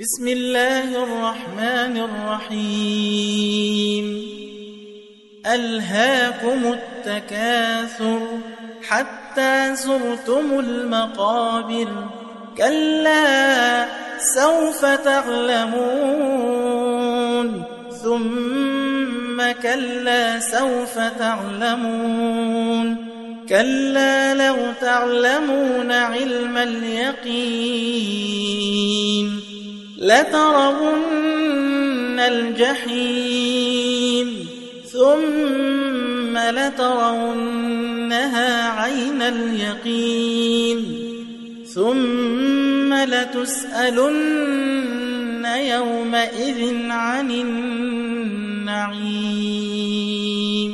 بسم الله الرحمن الرحيم ألهاكم التكاثر حتى زرتم المقابر كلا سوف تعلمون ثم كلا سوف تعلمون كلا لو تعلمون علم اليقين لترون الجحيم ثم لترونها عين اليقين ثم لتسألن يومئذ عن النعيم.